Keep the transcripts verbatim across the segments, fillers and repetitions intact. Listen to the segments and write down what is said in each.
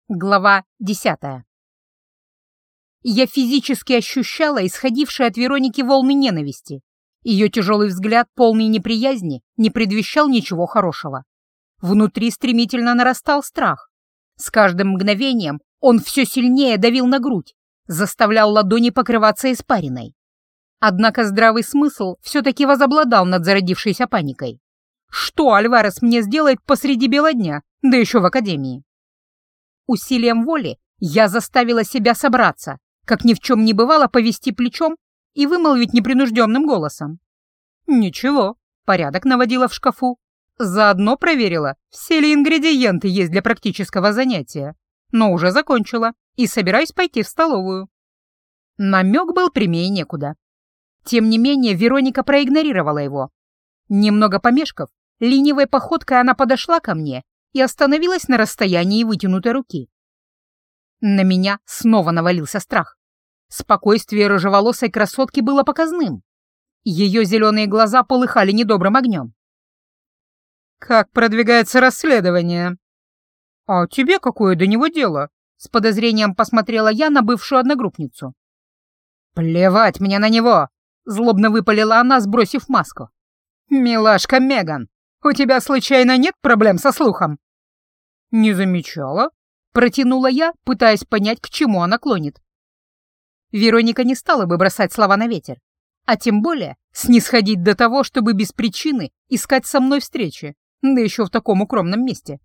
Глава десятая. Я физически ощущала исходившие от Вероники волны ненависти. Ее тяжелый взгляд, полный неприязни, не предвещал ничего хорошего. Внутри стремительно нарастал страх. С каждым мгновением он все сильнее давил на грудь, заставлял ладони покрываться испариной. Однако здравый смысл все-таки возобладал над зародившейся паникой. Что Альварес мне сделает посреди бела дня, да еще в академии? Усилием воли я заставила себя собраться, как ни в чем не бывало повести плечом и вымолвить непринужденным голосом. Ничего, порядок наводила в шкафу. Заодно проверила, все ли ингредиенты есть для практического занятия. Но уже закончила и собираюсь пойти в столовую. Намек был прямее некуда. Тем не менее, Вероника проигнорировала его. Немного помешков, ленивой походкой она подошла ко мне и остановилась на расстоянии вытянутой руки. На меня снова навалился страх. Спокойствие рыжеволосой красотки было показным. Ее зеленые глаза полыхали недобрым огнем. «Как продвигается расследование?» «А тебе какое до него дело?» — с подозрением посмотрела я на бывшую одногруппницу. «Плевать мне на него!» — злобно выпалила она, сбросив маску. «Милашка Меган, у тебя случайно нет проблем со слухом?» «Не замечала», — протянула я, пытаясь понять, к чему она клонит. Вероника не стала бы бросать слова на ветер, а тем более снисходить до того, чтобы без причины искать со мной встречи, да еще в таком укромном месте.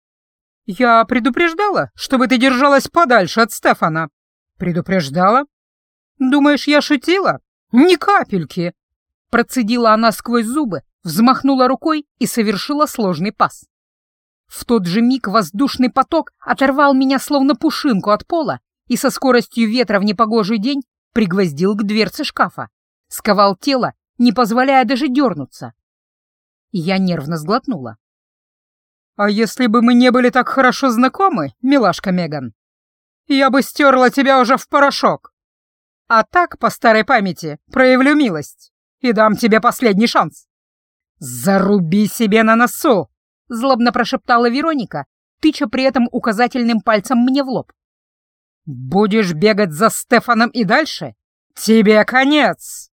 «Я предупреждала, чтобы ты держалась подальше от Стефана». «Предупреждала? Думаешь, я шутила? Ни капельки!» Процедила она сквозь зубы, взмахнула рукой и совершила сложный пас. В тот же миг воздушный поток оторвал меня словно пушинку от пола и со скоростью ветра в непогожий день пригвоздил к дверце шкафа, сковал тело, не позволяя даже дернуться. Я нервно сглотнула. «А если бы мы не были так хорошо знакомы, милашка Меган, я бы стерла тебя уже в порошок. А так, по старой памяти, проявлю милость и дам тебе последний шанс». «Заруби себе на носу!» — злобно прошептала Вероника, тыча при этом указательным пальцем мне в лоб. «Будешь бегать за Стефаном и дальше? Тебе конец!»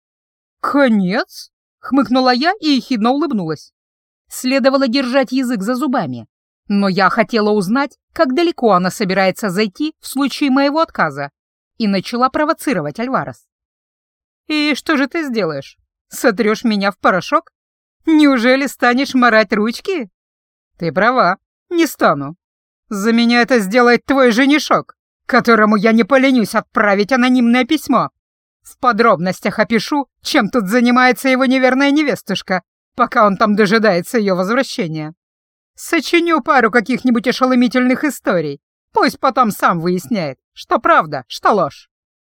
«Конец?» — хмыкнула я и ехидно улыбнулась. Следовало держать язык за зубами, но я хотела узнать, как далеко она собирается зайти в случае моего отказа, и начала провоцировать Альварес. «И что же ты сделаешь? Сотрешь меня в порошок? Неужели станешь марать ручки?» «Ты права, не стану. За меня это сделает твой женишок, которому я не поленюсь отправить анонимное письмо. В подробностях опишу, чем тут занимается его неверная невестушка, пока он там дожидается ее возвращения. Сочиню пару каких-нибудь ошеломительных историй, пусть потом сам выясняет, что правда, что ложь».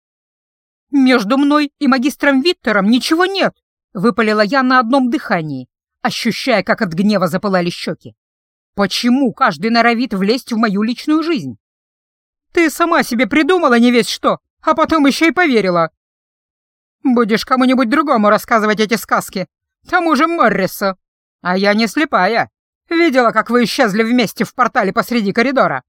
«Между мной и магистром Виттером ничего нет», — выпалила я на одном дыхании, ощущая, как от гнева запылали щеки. «Почему каждый норовит влезть в мою личную жизнь?» «Ты сама себе придумала не весь что, а потом еще и поверила. Будешь кому-нибудь другому рассказывать эти сказки, тому же Моррису. А я не слепая. Видела, как вы исчезли вместе в портале посреди коридора».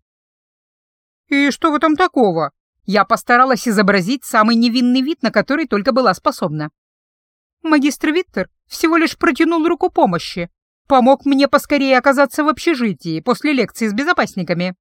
«И что в этом такого?» Я постаралась изобразить самый невинный вид, на который только была способна. Магистр Виттер всего лишь протянул руку помощи, помог мне поскорее оказаться в общежитии после лекции с безопасниками.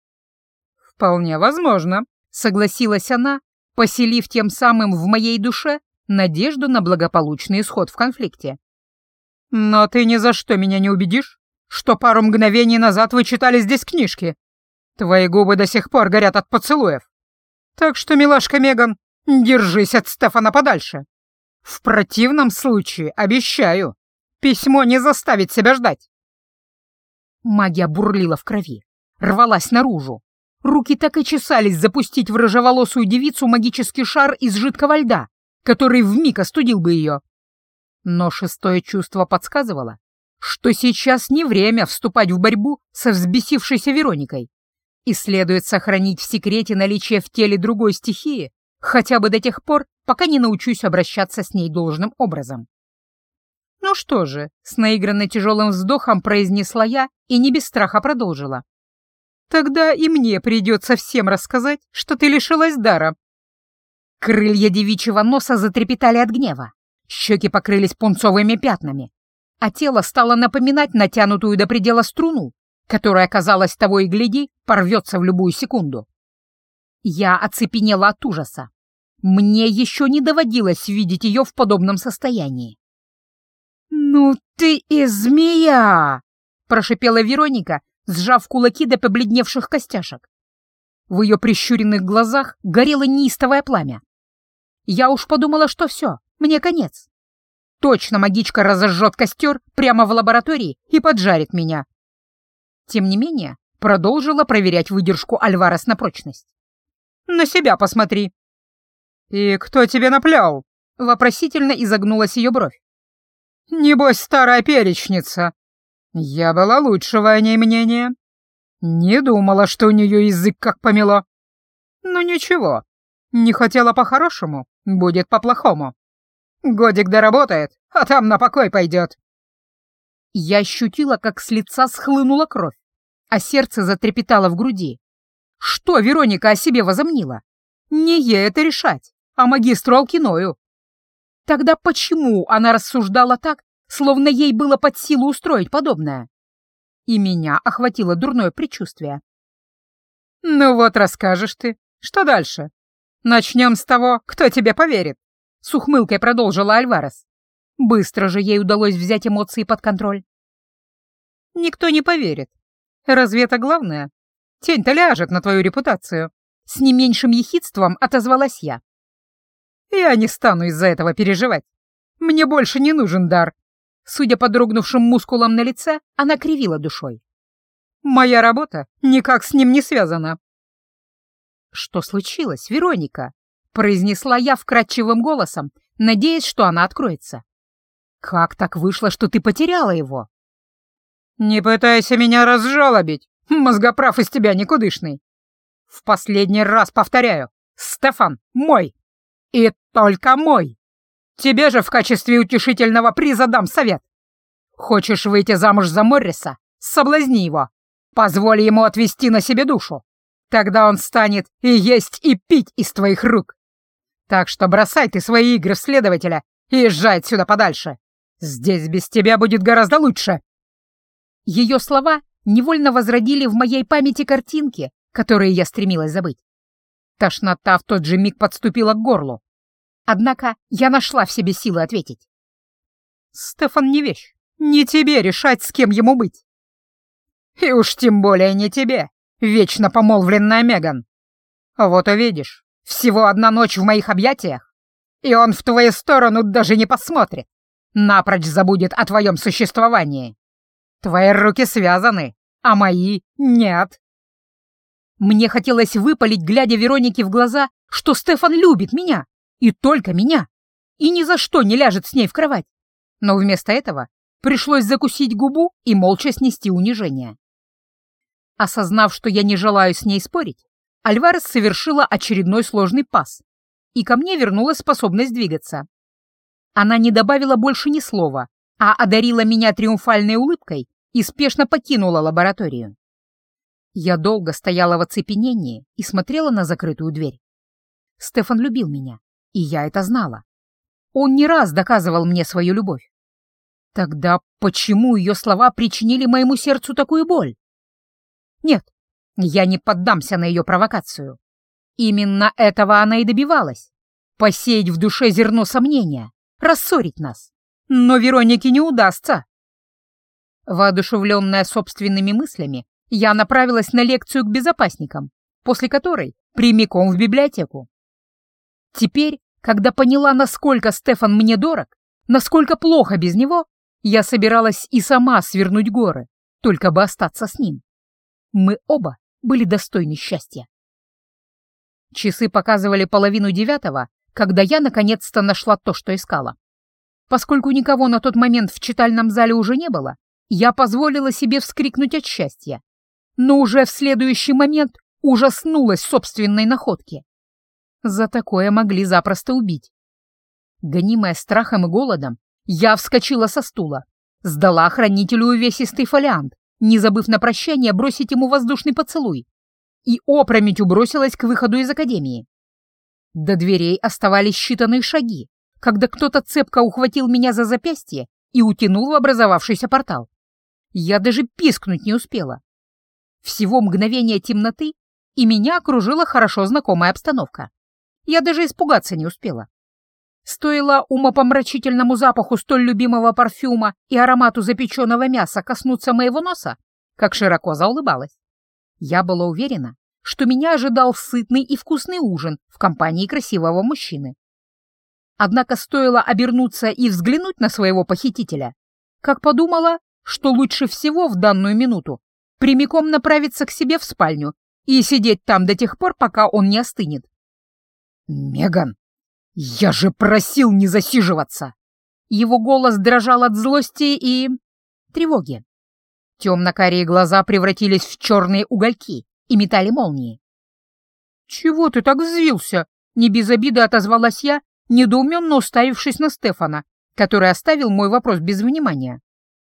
«Вполне возможно», — согласилась она, поселив тем самым в моей душе надежду на благополучный исход в конфликте. «Но ты ни за что меня не убедишь, что пару мгновений назад вы читали здесь книжки. Твои губы до сих пор горят от поцелуев. Так что, милашка Меган, держись от Стефана подальше. В противном случае, обещаю, письмо не заставит себя ждать». Магия бурлила в крови, рвалась наружу. Руки так и чесались запустить в рыжеволосую девицу магический шар из жидкого льда, который вмиг остудил бы ее. Но шестое чувство подсказывало, что сейчас не время вступать в борьбу со взбесившейся Вероникой, и следует сохранить в секрете наличие в теле другой стихии хотя бы до тех пор, пока не научусь обращаться с ней должным образом. «Ну что же», — с наигранно тяжелым вздохом произнесла я и не без страха продолжила. Тогда и мне придется всем рассказать, что ты лишилась дара». Крылья девичьего носа затрепетали от гнева, щеки покрылись пунцовыми пятнами, а тело стало напоминать натянутую до предела струну, которая, казалось, того и гляди, порвется в любую секунду. Я оцепенела от ужаса. Мне еще не доводилось видеть ее в подобном состоянии. «Ну ты и змея!» — прошипела Вероника, сжав кулаки до побледневших костяшек. В ее прищуренных глазах горело неистовое пламя. Я уж подумала, что все, мне конец. Точно магичка разожжет костер прямо в лаборатории и поджарит меня. Тем не менее, продолжила проверять выдержку Альварес на прочность. «На себя посмотри». «И кто тебе наплял?» — вопросительно изогнулась ее бровь. «Небось, старая перечница. Я была лучшего о ней мнения. Не думала, что у нее язык как помело. Ну ничего, не хотела по-хорошему, будет по-плохому. Годик доработает, а там на покой пойдет». Я ощутила, как с лица схлынула кровь, а сердце затрепетало в груди. Что Вероника о себе возомнила? Не ей это решать, а магистру Алкиною. Тогда почему она рассуждала так, словно ей было под силу устроить подобное? И меня охватило дурное предчувствие. «Ну вот, расскажешь ты. Что дальше? Начнем с того, кто тебе поверит», — с ухмылкой продолжила Альварес. Быстро же ей удалось взять эмоции под контроль. «Никто не поверит. Разве это главное? Тень-то ляжет на твою репутацию», — с не меньшим ехидством отозвалась я. «Я не стану из-за этого переживать. Мне больше не нужен дар». Судя по дрогнувшим мускулам на лице, она кривила душой. «Моя работа никак с ним не связана». «Что случилось, Вероника?» — произнесла я вкрадчивым голосом, надеясь, что она откроется. «Как так вышло, что ты потеряла его?» «Не пытайся меня разжалобить, мозгоправ из тебя никудышный. В последний раз повторяю, Стефан мой, и только мой. Тебе же в качестве утешительного приза дам совет. Хочешь выйти замуж за Морриса? Соблазни его. Позволь ему отвести на себе душу. Тогда он станет и есть, и пить из твоих рук. Так что бросай ты свои игры в следователя и езжай отсюда подальше. Здесь без тебя будет гораздо лучше». Ее слова невольно возродили в моей памяти картинки, которые я стремилась забыть. Тошнота в тот же миг подступила к горлу. Однако я нашла в себе силы ответить. «Стефан не вещь. Не тебе решать, с кем ему быть. И уж тем более не тебе, вечно помолвленная Меган. Вот увидишь, всего одна ночь в моих объятиях, и он в твою сторону даже не посмотрит, напрочь забудет о твоем существовании. Твои руки связаны, а мои нет». Мне хотелось выпалить, глядя Веронике в глаза, что Стефан любит меня, и только меня, и ни за что не ляжет с ней в кровать. Но вместо этого пришлось закусить губу и молча снести унижение. Осознав, что я не желаю с ней спорить, Альварес совершила очередной сложный пас, и ко мне вернулась способность двигаться. Она не добавила больше ни слова, а одарила меня триумфальной улыбкой и спешно покинула лабораторию. Я долго стояла в оцепенении и смотрела на закрытую дверь. Стефан любил меня, и я это знала. Он не раз доказывал мне свою любовь. Тогда почему ее слова причинили моему сердцу такую боль? Нет, я не поддамся на ее провокацию. Именно этого она и добивалась — посеять в душе зерно сомнения, рассорить нас. Но Веронике не удастся. Воодушевленная собственными мыслями, я направилась на лекцию к безопасникам, после которой прямиком в библиотеку. Теперь, когда поняла, насколько Стефан мне дорог, насколько плохо без него, я собиралась и сама свернуть горы, только бы остаться с ним. Мы оба были достойны счастья. Часы показывали половину девятого, когда я наконец-то нашла то, что искала. Поскольку никого на тот момент в читальном зале уже не было, я позволила себе вскрикнуть от счастья, но уже в следующий момент ужаснулась собственной находке. За такое могли запросто убить. Гонимая страхом и голодом, я вскочила со стула, сдала хранителю увесистый фолиант не забыв на прощание бросить ему воздушный поцелуй, и опрометью бросилась к выходу из академии. До дверей оставались считанные шаги, когда кто-то цепко ухватил меня за запястье и утянул в образовавшийся портал. Я даже пискнуть не успела. Всего мгновение темноты, и меня окружила хорошо знакомая обстановка. Я даже испугаться не успела. Стоило умопомрачительному запаху столь любимого парфюма и аромату запеченного мяса коснуться моего носа, как широко заулыбалась. Я была уверена, что меня ожидал сытный и вкусный ужин в компании красивого мужчины. Однако стоило обернуться и взглянуть на своего похитителя, как подумала, что лучше всего в данную минуту прямиком направиться к себе в спальню и сидеть там до тех пор, пока он не остынет. «Меган, я же просил не засиживаться!» Его голос дрожал от злости и тревоги. Темно-карие глаза превратились в черные угольки и метали молнии. «Чего ты так взвился?» — не без обиды отозвалась я, недоуменно уставившись на Стефана, который оставил мой вопрос без внимания.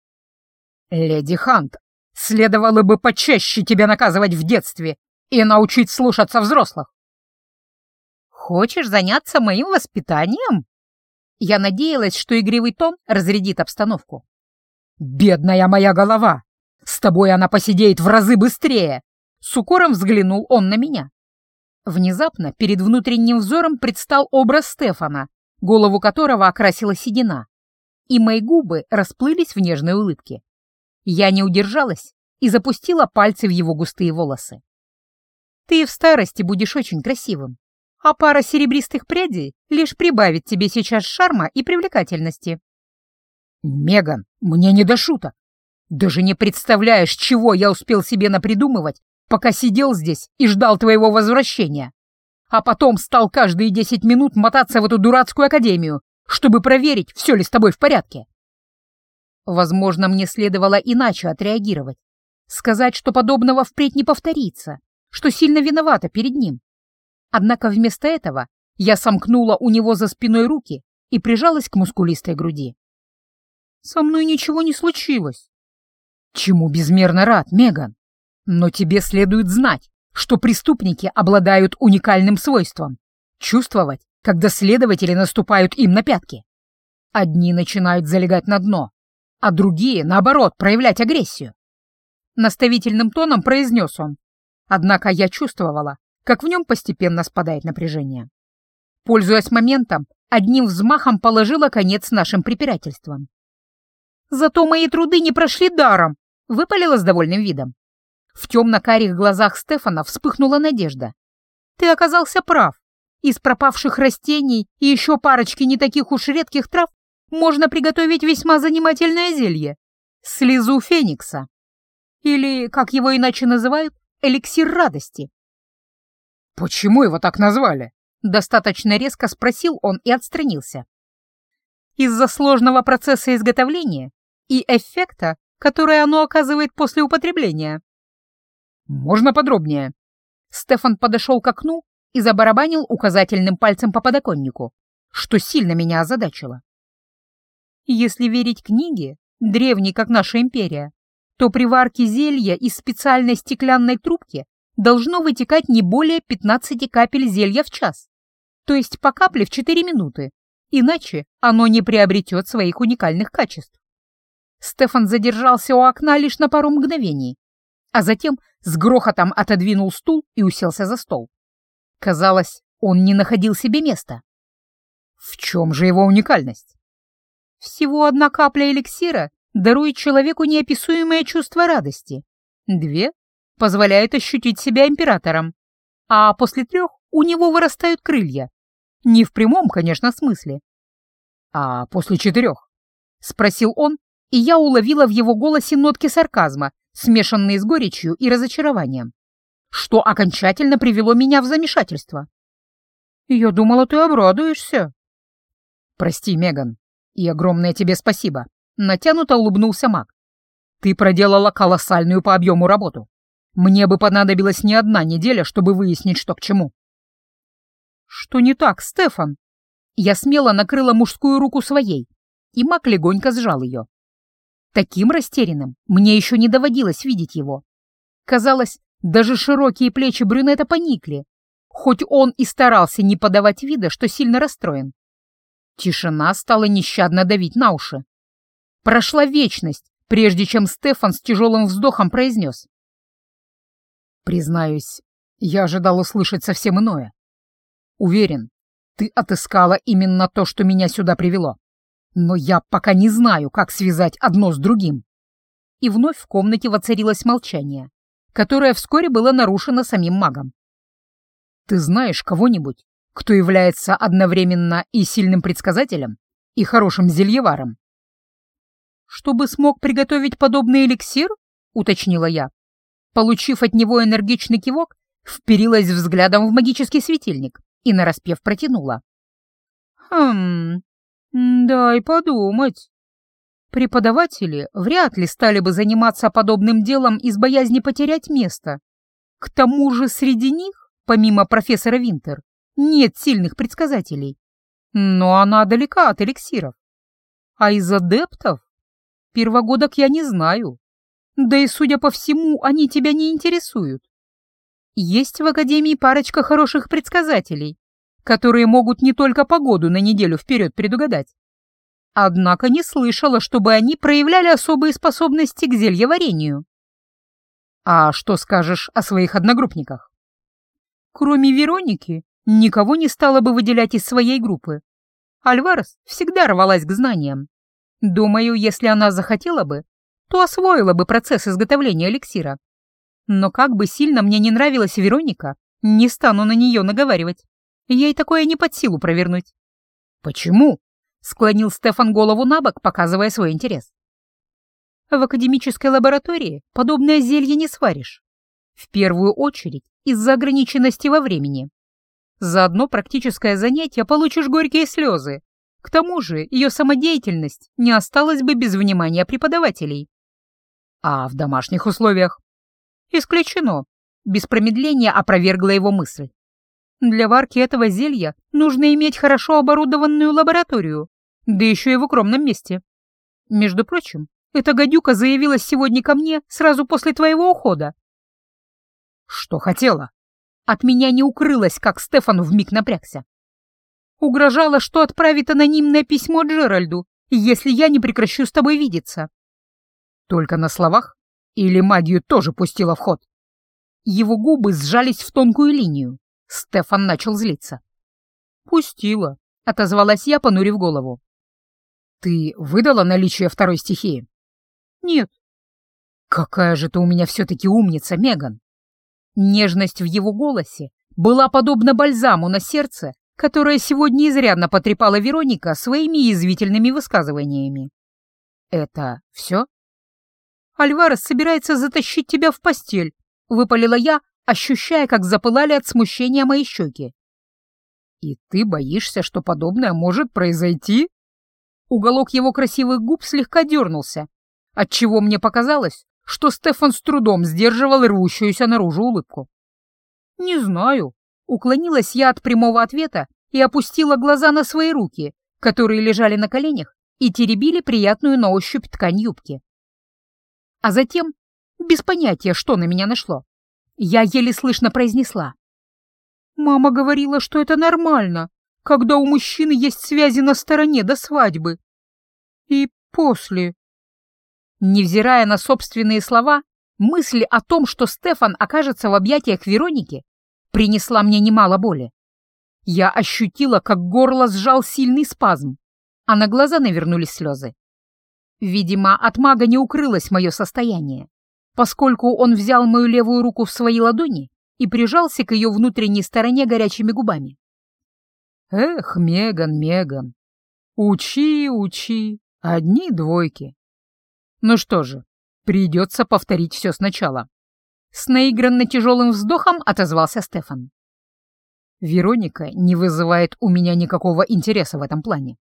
«Леди Хант, следовало бы почаще тебя наказывать в детстве и научить слушаться взрослых». «Хочешь заняться моим воспитанием?» Я надеялась, что игривый тон разрядит обстановку. «Бедная моя голова! С тобой она посидеет в разы быстрее!» С укором взглянул он на меня. Внезапно перед внутренним взором предстал образ Стефана, голову которого окрасила седина, и мои губы расплылись в нежной улыбке. Я не удержалась и запустила пальцы в его густые волосы. «Ты в старости будешь очень красивым, а пара серебристых прядей лишь прибавит тебе сейчас шарма и привлекательности». «Меган, мне не до шуток. Даже не представляешь, чего я успел себе напридумывать, пока сидел здесь и ждал твоего возвращения. А потом стал каждые десять минут мотаться в эту дурацкую академию, чтобы проверить, все ли с тобой в порядке». Возможно, мне следовало иначе отреагировать. Сказать, что подобного впредь не повторится, что сильно виновата перед ним. Однако вместо этого я сомкнула у него за спиной руки и прижалась к мускулистой груди. «Со мной ничего не случилось». «Чему безмерно рад, Меган. Но тебе следует знать, что преступники обладают уникальным свойством — чувствовать, когда следователи наступают им на пятки. Одни начинают залегать на дно, а другие, наоборот, проявлять агрессию». Наставительным тоном произнес он, однако я чувствовала, как в нем постепенно спадает напряжение. Пользуясь моментом, одним взмахом положила конец нашим препирательствам. «Зато мои труды не прошли даром», — выпалила с довольным видом. В темно-карих глазах Стефана вспыхнула надежда. «Ты оказался прав. Из пропавших растений и еще парочки не таких уж редких трав можно приготовить весьма занимательное зелье — слезу феникса. Или, как его иначе называют, эликсир радости». «Почему его так назвали?» — достаточно резко спросил он и отстранился. «Из-за сложного процесса изготовления и эффекта, который оно оказывает после употребления». «Можно подробнее?» Стефан подошел к окну и забарабанил указательным пальцем по подоконнику, что сильно меня озадачило. Если верить книге, древней как наша империя, то при варке зелья из специальной стеклянной трубки должно вытекать не более пятнадцати капель зелья в час, то есть по капле в четыре минуты, иначе оно не приобретет своих уникальных качеств. Стефан задержался у окна лишь на пару мгновений, а затем с грохотом отодвинул стул и уселся за стол. Казалось, он не находил себе места. В чем же его уникальность? Всего одна капля эликсира дарует человеку неописуемое чувство радости. Две позволяют ощутить себя императором, а после трех у него вырастают крылья. Не в прямом, конечно, смысле. «А после четырех?» — спросил он, и я уловила в его голосе нотки сарказма, смешанные с горечью и разочарованием, что окончательно привело меня в замешательство. «Я думала, ты обрадуешься». «Прости, Меган, и огромное тебе спасибо», — натянуто улыбнулся маг. «Ты проделала колоссальную по объему работу. Мне бы понадобилась не одна неделя, чтобы выяснить, что к чему». «Что не так, Стефан?» Я смело накрыла мужскую руку своей, и маг легонько сжал ее. Таким растерянным мне еще не доводилось видеть его. Казалось, даже широкие плечи брюнета поникли, хоть он и старался не подавать вида, что сильно расстроен. Тишина стала нещадно давить на уши. Прошла вечность, прежде чем Стефан с тяжелым вздохом произнес. «Признаюсь, я ожидал услышать совсем иное. Уверен, ты отыскала именно то, что меня сюда привело. Но я пока не знаю, как связать одно с другим». И вновь в комнате воцарилось молчание, которое вскоре было нарушено самим магом. «Ты знаешь кого-нибудь, кто является одновременно и сильным предсказателем, и хорошим зельеваром?» «Чтобы смог приготовить подобный эликсир?» — уточнила я. Получив от него энергичный кивок, вперилась взглядом в магический светильник и нараспев протянула. «Хм, дай подумать. Преподаватели вряд ли стали бы заниматься подобным делом из боязни потерять место. К тому же среди них, помимо профессора Винтер, нет сильных предсказателей. Но она далека от эликсиров. А из адептов? Первогодок я не знаю. Да и, судя по всему, они тебя не интересуют. Есть в Академии парочка хороших предсказателей, которые могут не только погоду на неделю вперед предугадать. Однако не слышала, чтобы они проявляли особые способности к зельеварению. А что скажешь о своих одногруппниках? Кроме Вероники, никого не стала бы выделять из своей группы. Альварес всегда рвалась к знаниям. Думаю, если она захотела бы, то освоила бы процесс изготовления эликсира. Но как бы сильно мне не нравилась Вероника, не стану на нее наговаривать. Ей такое не под силу провернуть. «Почему?» — склонил Стефан голову набок, показывая свой интерес. «В академической лаборатории подобное зелье не сваришь. В первую очередь из-за ограниченности во времени. За одно практическое занятие получишь горькие слезы. К тому же ее самодеятельность не осталась бы без внимания преподавателей. А в домашних условиях? Исключено. Без промедления опровергла его мысль. Для варки этого зелья нужно иметь хорошо оборудованную лабораторию, да еще и в укромном месте. Между прочим, эта гадюка заявилась сегодня ко мне сразу после твоего ухода. Что хотела? От меня не укрылось, как Стефан вмиг напрягся. Угрожала, что отправит анонимное письмо Джеральду, если я не прекращу с тобой видеться. Только на словах? Или магию тоже пустила в ход? Его губы сжались в тонкую линию. Стефан начал злиться. «Пустила», — отозвалась я, понурив голову. «Ты выдала наличие второй стихии?» «Нет». «Какая же ты у меня все-таки умница, Меган!» Нежность в его голосе была подобна бальзаму на сердце, которое сегодня изрядно потрепала Вероника своими язвительными высказываниями. «Это все?» «Альварес собирается затащить тебя в постель», — выпалила я, ощущая, как запылали от смущения мои щеки. «И ты боишься, что подобное может произойти?» Уголок его красивых губ слегка дернулся, отчего мне показалось, что Стефан с трудом сдерживал рвущуюся наружу улыбку. «Не знаю», — уклонилась я от прямого ответа и опустила глаза на свои руки, которые лежали на коленях и теребили приятную на ощупь ткань юбки. А затем, без понятия, что на меня нашло, я еле слышно произнесла. «Мама говорила, что это нормально, когда у мужчины есть связи на стороне до свадьбы. И после». Невзирая на собственные слова, мысль о том, что Стефан окажется в объятиях Вероники, принесла мне немало боли. Я ощутила, как горло сжал сильный спазм, а на глаза навернулись слезы. Видимо, от мага не укрылось мое состояние, поскольку он взял мою левую руку в свои ладони и прижался к ее внутренней стороне горячими губами. «Эх, Меган, Меган, учи, учи, одни двойки. Ну что же, придется повторить все сначала». С наигранно тяжелым вздохом отозвался Стефан. «Вероника не вызывает у меня никакого интереса в этом плане.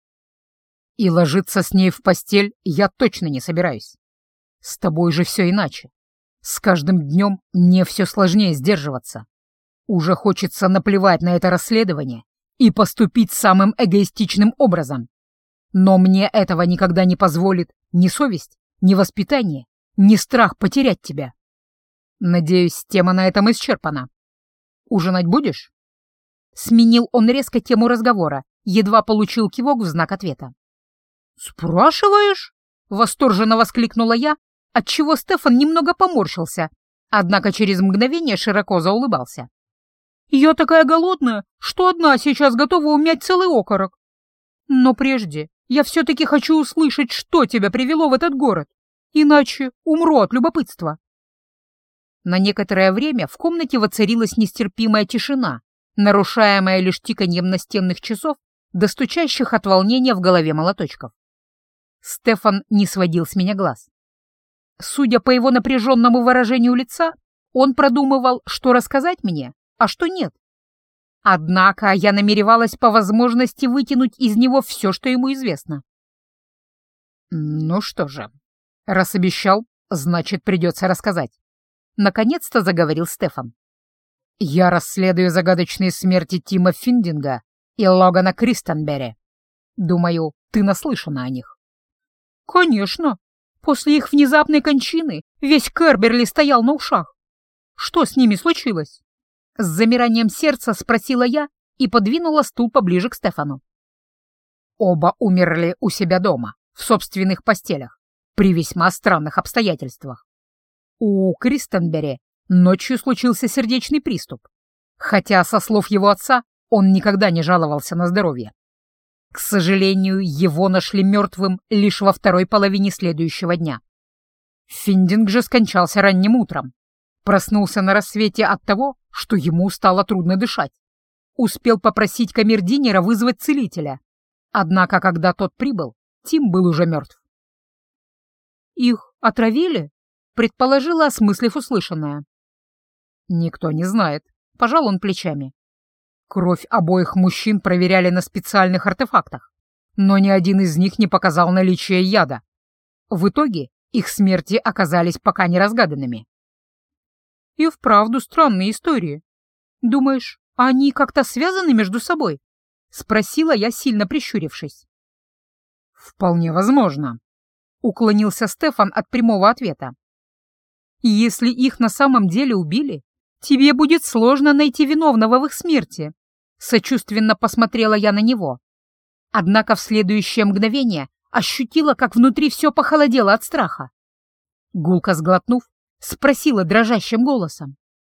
И ложиться с ней в постель я точно не собираюсь. С тобой же все иначе. С каждым днем мне все сложнее сдерживаться. Уже хочется наплевать на это расследование и поступить самым эгоистичным образом. Но мне этого никогда не позволит ни совесть, ни воспитание, ни страх потерять тебя. Надеюсь, тема на этом исчерпана. Ужинать будешь?» Сменил он резко тему разговора, едва получил кивок в знак ответа. «Спрашиваешь?» — восторженно воскликнула я, отчего Стефан немного поморщился, однако через мгновение широко заулыбался. «Я такая голодная, что одна сейчас готова умять целый окорок. Но прежде я все-таки хочу услышать, что тебя привело в этот город, иначе умру от любопытства». На некоторое время в комнате воцарилась нестерпимая тишина, нарушаемая лишь тиканьем настенных часов, достучащих от волнения в голове молоточков. Стефан не сводил с меня глаз. Судя по его напряженному выражению лица, он продумывал, что рассказать мне, а что нет. Однако я намеревалась по возможности вытянуть из него все, что ему известно. «Ну что же, раз обещал, значит, придется рассказать», — наконец-то заговорил Стефан. «Я расследую загадочные смерти Тима Финдинга и Логана Кристенбери. Думаю, ты наслышана о них». «Конечно. После их внезапной кончины весь Керберли стоял на ушах. Что с ними случилось?» С замиранием сердца спросила я и подвинула стул поближе к Стефану. Оба умерли у себя дома, в собственных постелях, при весьма странных обстоятельствах. У Кристенбери ночью случился сердечный приступ, хотя, со слов его отца, он никогда не жаловался на здоровье. К сожалению, его нашли мертвым лишь во второй половине следующего дня. Финдинг же скончался ранним утром. Проснулся на рассвете от того, что ему стало трудно дышать. Успел попросить камердинера вызвать целителя. Однако, когда тот прибыл, Тим был уже мертв. «Их отравили?» — предположила, осмыслив услышанное. «Никто не знает», — пожал он плечами. Кровь обоих мужчин проверяли на специальных артефактах, но ни один из них не показал наличие яда. В итоге их смерти оказались пока не разгаданными. «И вправду странные истории. Думаешь, они как-то связаны между собой?» — спросила я, сильно прищурившись. «Вполне возможно», — уклонился Стефан от прямого ответа. «Если их на самом деле убили, тебе будет сложно найти виновного в их смерти», — сочувственно посмотрела я на него. Однако в следующее мгновение ощутила, как внутри все похолодело от страха. Гулко сглотнув, спросила дрожащим голосом.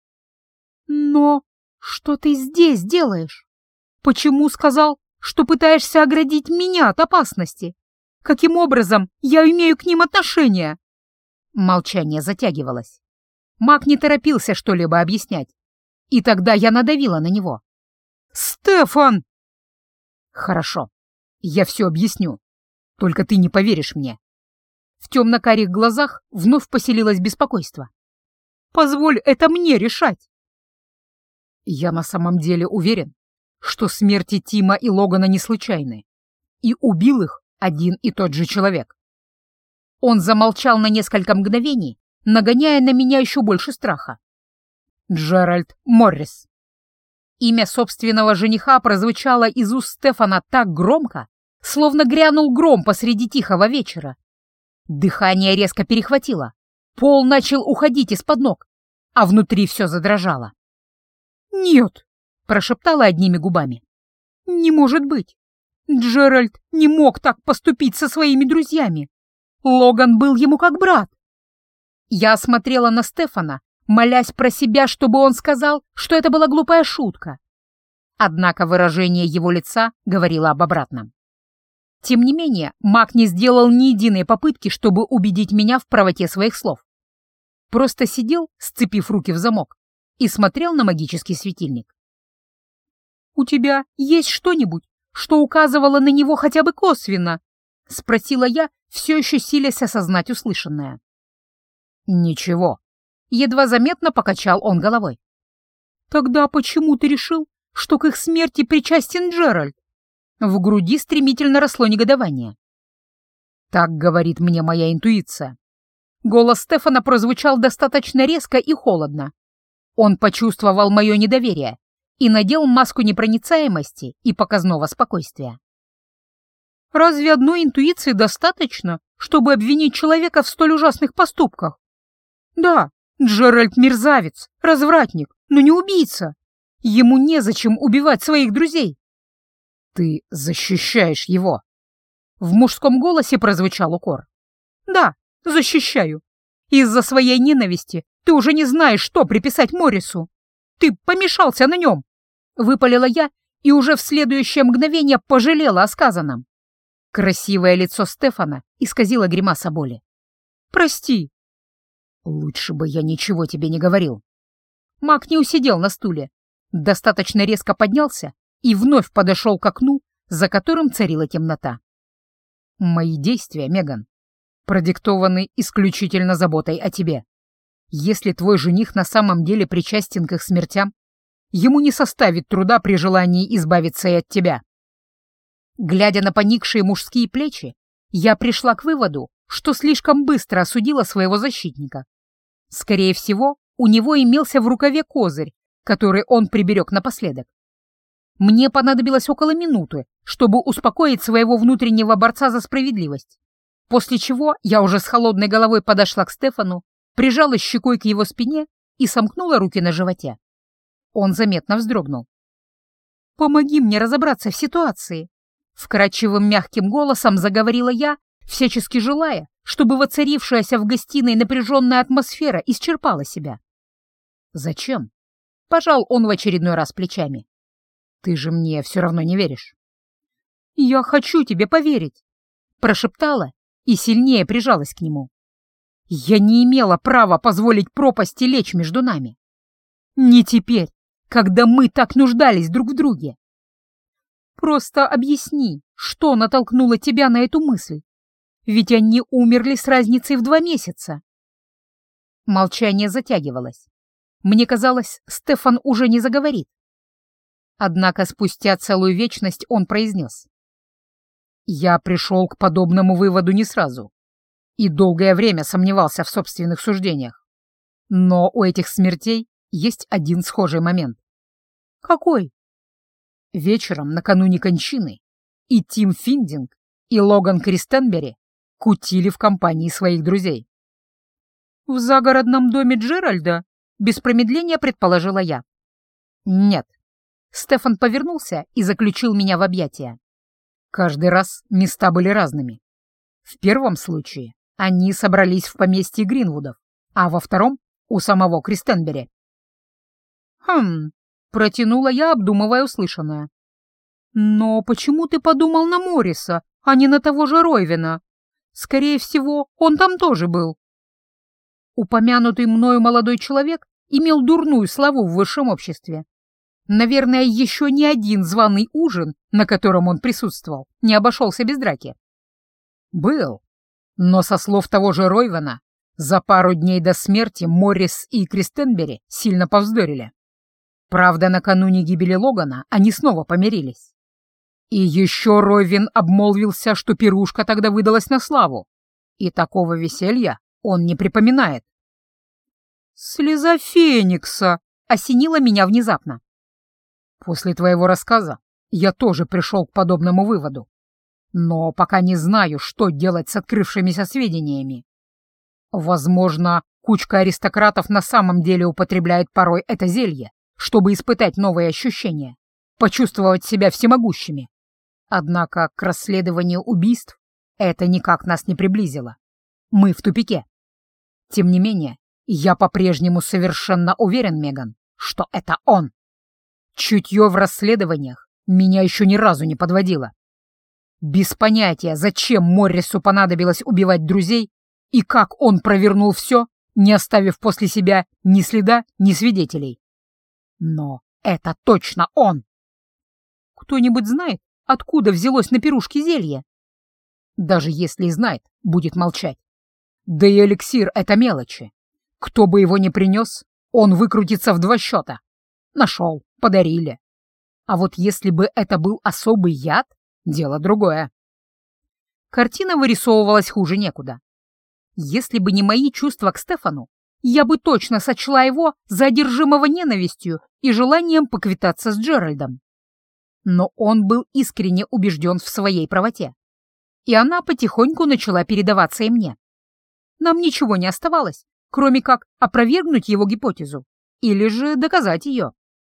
«Но что ты здесь делаешь? Почему сказал, что пытаешься оградить меня от опасности? Каким образом я имею к ним отношение?» Молчание затягивалось. Маг не торопился что-либо объяснять. И тогда я надавила на него. «Стефан!» «Хорошо, я все объясню. Только ты не поверишь мне». В темно-карих глазах вновь поселилось беспокойство. «Позволь это мне решать». Я на самом деле уверен, что смерти Тима и Логана не случайны, и убил их один и тот же человек. Он замолчал на несколько мгновений, нагоняя на меня еще больше страха. Джеральд Моррис. Имя собственного жениха прозвучало из уст Стефана так громко, словно грянул гром посреди тихого вечера. Дыхание резко перехватило, пол начал уходить из-под ног, а внутри все задрожало. «Нет», — прошептала одними губами. «Не может быть. Джеральд не мог так поступить со своими друзьями. Логан был ему как брат». Я смотрела на Стефана, молясь про себя, чтобы он сказал, что это была глупая шутка. Однако выражение его лица говорило об обратном. Тем не менее, маг не сделал ни единой попытки, чтобы убедить меня в правоте своих слов. Просто сидел, сцепив руки в замок, и смотрел на магический светильник. «У тебя есть что-нибудь, что указывало на него хотя бы косвенно?» — спросила я, все еще силясь осознать услышанное. «Ничего», — едва заметно покачал он головой. «Тогда почему ты решил, что к их смерти причастен Джеральд?» В груди стремительно росло негодование. «Так говорит мне моя интуиция». Голос Стефана прозвучал достаточно резко и холодно. Он почувствовал мое недоверие и надел маску непроницаемости и показного спокойствия. «Разве одной интуиции достаточно, чтобы обвинить человека в столь ужасных поступках. Да, Джеральд мерзавец, развратник, но не убийца. Ему незачем убивать своих друзей. Ты защищаешь его. В мужском голосе прозвучал укор. Да, защищаю. Из-за своей ненависти ты уже не знаешь, что приписать Моррису. Ты помешался на нем. Выпалила я и уже в следующее мгновение пожалела о сказанном. Красивое лицо Стефана исказило гримаса боли. Прости. Лучше бы я ничего тебе не говорил. Мак не усидел на стуле, достаточно резко поднялся и вновь подошел к окну, за которым царила темнота. Мои действия, Меган, продиктованы исключительно заботой о тебе. Если твой жених на самом деле причастен к их смертям, ему не составит труда при желании избавиться и от тебя. Глядя на поникшие мужские плечи, я пришла к выводу, что слишком быстро осудила своего защитника. Скорее всего, у него имелся в рукаве козырь, который он приберег напоследок. Мне понадобилось около минуты, чтобы успокоить своего внутреннего борца за справедливость, после чего я уже с холодной головой подошла к Стефану, прижала щекой к его спине и сомкнула руки на животе. Он заметно вздрогнул. «Помоги мне разобраться в ситуации», — вкрадчивым мягким голосом заговорила я, всячески желая, чтобы воцарившаяся в гостиной напряженная атмосфера исчерпала себя. «Зачем?» — пожал он в очередной раз плечами. «Ты же мне все равно не веришь». «Я хочу тебе поверить», — прошептала и сильнее прижалась к нему. Я не имела права позволить пропасти лечь между нами. Не теперь, когда мы так нуждались друг в друге. Просто объясни, что натолкнуло тебя на эту мысль. Ведь они умерли с разницей в два месяца. Молчание затягивалось. Мне казалось, Стефан уже не заговорит. Однако спустя целую вечность он произнес. Я пришел к подобному выводу не сразу и долгое время сомневался в собственных суждениях. Но у этих смертей есть один схожий момент. Какой? Вечером накануне кончины и Тим Финдинг, и Логан Кристенбери кутили в компании своих друзей. В загородном доме Джеральда? Без промедления предположила я. Нет. Стефан повернулся и заключил меня в объятия. Каждый раз места были разными. В первом случае они собрались в поместье Гринвудов, а во втором — у самого Кристенбери. «Хм», — протянула я, обдумывая услышанное. «Но почему ты подумал на Морриса, а не на того же Ройвена? Скорее всего, он там тоже был». Упомянутый мною молодой человек имел дурную славу в высшем обществе. Наверное, еще ни один званый ужин, на котором он присутствовал, не обошелся без драки. Был. Но со слов того же Ройвена, за пару дней до смерти Моррис и Кристенбери сильно повздорили. Правда, накануне гибели Логана они снова помирились. И еще Ройвен обмолвился, что пирушка тогда выдалась на славу, и такого веселья он не припоминает. «Слеза Феникса!» — осенила меня внезапно. После твоего рассказа я тоже пришел к подобному выводу, но пока не знаю, что делать с открывшимися сведениями. Возможно, кучка аристократов на самом деле употребляет порой это зелье, чтобы испытать новые ощущения, почувствовать себя всемогущими. Однако к расследованию убийств это никак нас не приблизило. Мы в тупике. Тем не менее, я по-прежнему совершенно уверен, Меган, что это он. Чутье в расследованиях меня еще ни разу не подводило. Без понятия, зачем Моррису понадобилось убивать друзей и как он провернул все, не оставив после себя ни следа, ни свидетелей. Но это точно он. Кто-нибудь знает, откуда взялось на пирушке зелье? Даже если знает, будет молчать. Да и эликсир — это мелочи. Кто бы его ни принес, он выкрутится в два счета. Нашел, подарили. А вот если бы это был особый яд, дело другое. Картина вырисовывалась хуже некуда. Если бы не мои чувства к Стефану, я бы точно сочла его за одержимого ненавистью и желанием поквитаться с Джеральдом. Но он был искренне убежден в своей правоте. и она потихоньку начала передаваться и мне. Нам ничего не оставалось, кроме как опровергнуть его гипотезу или же доказать ее.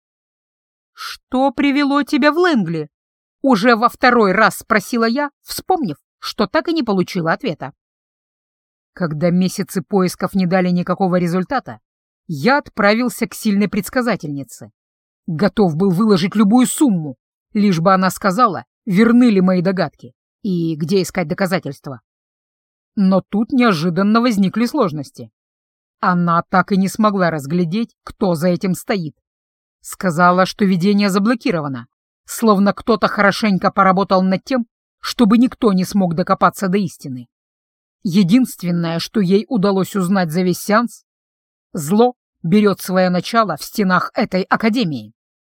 «Что привело тебя в Лэнгли?» — уже во второй раз спросила я, вспомнив, что так и не получила ответа. Когда месяцы поисков не дали никакого результата, я отправился к сильной предсказательнице. Готов был выложить любую сумму, лишь бы она сказала, верны ли мои догадки и где искать доказательства. Но тут неожиданно возникли сложности. Она так и не смогла разглядеть, кто за этим стоит. Сказала, что видение заблокировано, словно кто-то хорошенько поработал над тем, чтобы никто не смог докопаться до истины. Единственное, что ей удалось узнать за весь сеанс — зло берет свое начало в стенах этой академии.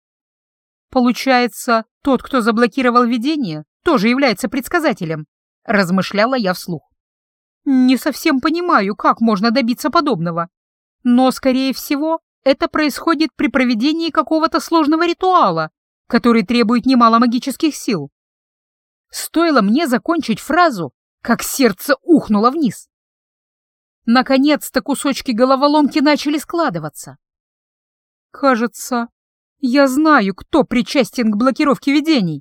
«Получается, тот, кто заблокировал видение, тоже является предсказателем», — размышляла я вслух. «Не совсем понимаю, как можно добиться подобного, но, скорее всего, это происходит при проведении какого-то сложного ритуала, который требует немало магических сил». Стоило мне закончить фразу, как сердце ухнуло вниз. Наконец-то кусочки головоломки начали складываться. Кажется, я знаю, кто причастен к блокировке видений.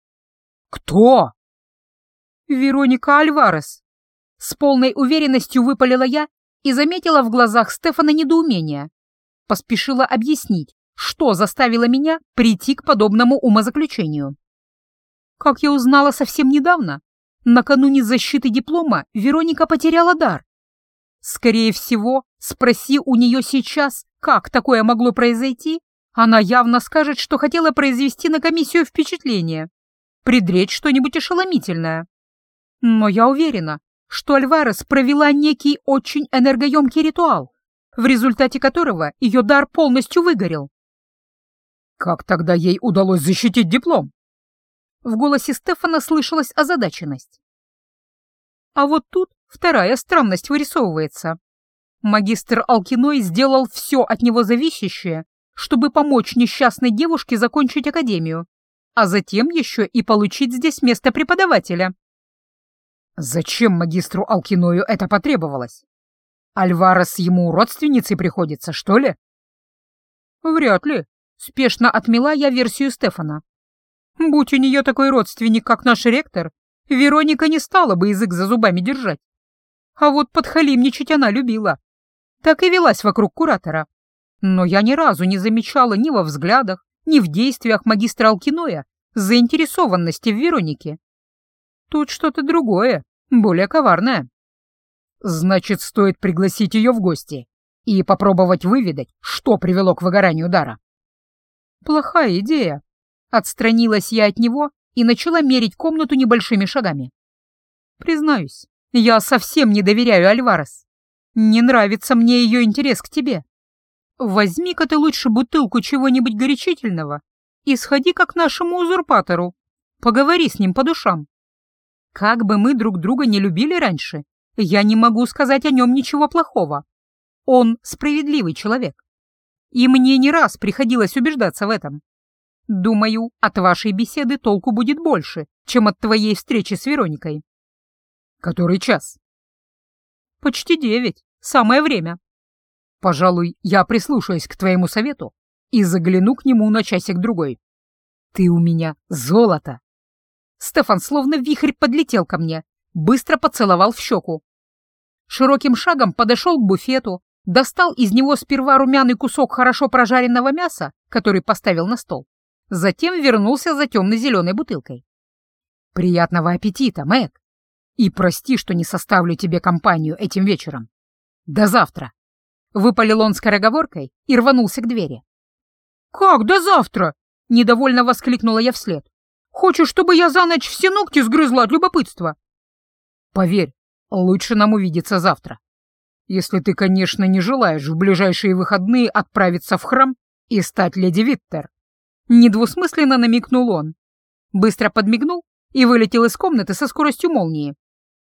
Кто? Вероника Альварес. С полной уверенностью выпалила я и заметила в глазах Стефана недоумение. Поспешила объяснить, что заставило меня прийти к подобному умозаключению. Как я узнала совсем недавно, накануне защиты диплома Вероника потеряла дар. Скорее всего, спроси у нее сейчас, как такое могло произойти, она явно скажет, что хотела произвести на комиссию впечатление, предречь что-нибудь ошеломительное. Но я уверена, что Альварес провела некий очень энергоемкий ритуал, в результате которого ее дар полностью выгорел. Как тогда ей удалось защитить диплом? В голосе Стефана слышалась озадаченность. А вот тут вторая странность вырисовывается. Магистр Алкиной сделал все от него зависящее, чтобы помочь несчастной девушке закончить академию, а затем еще и получить здесь место преподавателя. Зачем магистру Алкиною это потребовалось? Альварес ему родственницей приходится, что ли? Вряд ли. Спешно отмела я версию Стефана. Будь у нее такой родственник, как наш ректор, Вероника не стала бы язык за зубами держать. А вот подхалимничать она любила. Так и велась вокруг куратора. Но я ни разу не замечала ни во взглядах, ни в действиях магистра Алкиноя заинтересованности в Веронике. Тут что-то другое, более коварное. Значит, стоит пригласить ее в гости и попробовать выведать, что привело к выгоранию дара. Плохая идея. Отстранилась я от него и начала мерить комнату небольшими шагами. Признаюсь, я совсем не доверяю Альварес. Не нравится мне ее интерес к тебе. Возьми-ка ты лучше бутылку чего-нибудь горячительного и сходи-ка к нашему узурпатору. Поговори с ним по душам. Как бы мы друг друга не любили раньше, я не могу сказать о нем ничего плохого. Он справедливый человек. И мне не раз приходилось убеждаться в этом. Думаю, от вашей беседы толку будет больше, чем от твоей встречи с Вероникой. Который час? Почти девять. Самое время. Пожалуй, я прислушаюсь к твоему совету и загляну к нему на часик-другой. Ты у меня золото. Стефан словно вихрь подлетел ко мне, быстро поцеловал в щеку. Широким шагом подошел к буфету, достал из него сперва румяный кусок хорошо прожаренного мяса, который поставил на стол. Затем вернулся за темно-зеленой бутылкой. «Приятного аппетита, Мэг! И прости, что не составлю тебе компанию этим вечером. До завтра!» Выпалил он скороговоркой и рванулся к двери. «Как до завтра?» — недовольно воскликнула я вслед. «Хочешь, чтобы я за ночь все ногти сгрызла от любопытства?» «Поверь, лучше нам увидеться завтра. Если ты, конечно, не желаешь в ближайшие выходные отправиться в храм и стать леди Виттер». Недвусмысленно намекнул он. Быстро подмигнул и вылетел из комнаты со скоростью молнии.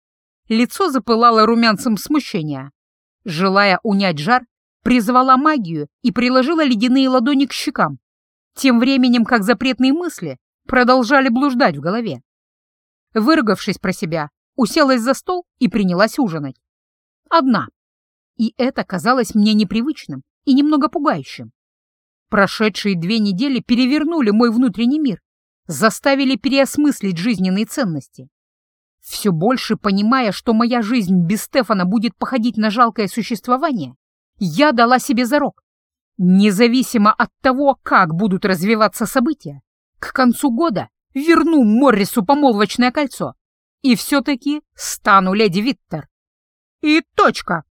Лицо запылало румянцем смущения. Желая унять жар, призвала магию и приложила ледяные ладони к щекам, тем временем как запретные мысли продолжали блуждать в голове. Выругавшись про себя, уселась за стол и принялась ужинать. Одна. И это казалось мне непривычным и немного пугающим. Прошедшие две недели перевернули мой внутренний мир, заставили переосмыслить жизненные ценности. Все больше понимая, что моя жизнь без Стефана будет походить на жалкое существование, я дала себе зарок. Независимо от того, как будут развиваться события, к концу года верну Моррису помолвочное кольцо и все-таки стану леди Виттер. И точка.